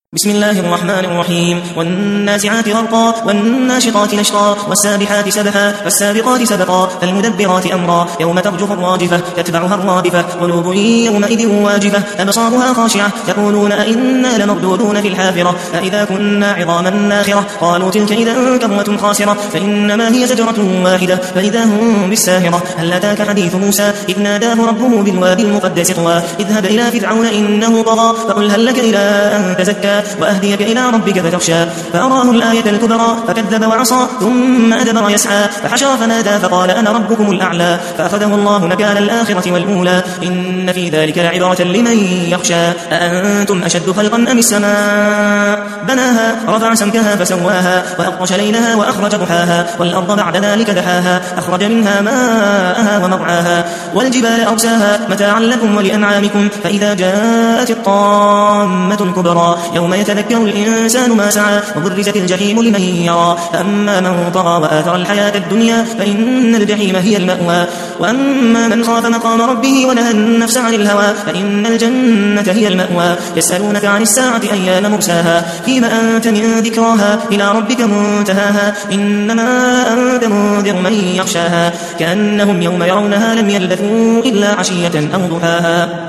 بسم الله الرحمن الرحيم. والنازعات غرقا والناشطات نشطا والسابحات سبحا فالسابقات سبقا فالمدبرات أمرا يوم ترجف الراجفة تتبعها الرادفة قلوب يومئذ واجفة أبصارها خاشعة يقولون أئنا لمردودون في الحافرة أئذا كنا عظاما ناخرة قالوا تلك إذا كرة خاسرة فإنما هي زجرة واحدة فإذا هم بالساهرة هل أتاك حديث موسى إذ ناداه ربه بالوادي المقدس طوى اذهب إلى فرعون إنه طغى فقل هل لك إلى أن تزكى وأهديك إلى ربك فتخشى فأراه الآية الكبرى فكذب وعصى ثم أدبر يسعى فحشر فنادى فقال أنا ربكم الأعلى فأخذه الله نكال الآخرة والأولى إن في ذلك لعبرة لمن يخشى أأنتم أشد خلقا أم السماء بناها رفع سمكها فسواها وأغطش ليلها وأخرج ضحاها والأرض بعد ذلك دحاها أخرج منها ماءها ومرعاها والجبال أرساها متاعا لكم ولأنعامكم فإذا جاءت الطامة الكبرى يوم يتذكر الإنسان ما سعى وبرزت الجحيم لمن يرى فأما من طغى وآثر الحياة الدنيا فإن الجحيم هي المأوى وأما من خاف مقام ربه ونهى النفس عن الهوى فإن الجنة هي المأوى يسألونك عن الساعة أيان مرساها فيما أنت من ذكراها إلى ربك منتهاها إنما أنت منذر من يخشاها كأنهم يوم يرونها لم يلبثوا إلا عشية أو ضحاها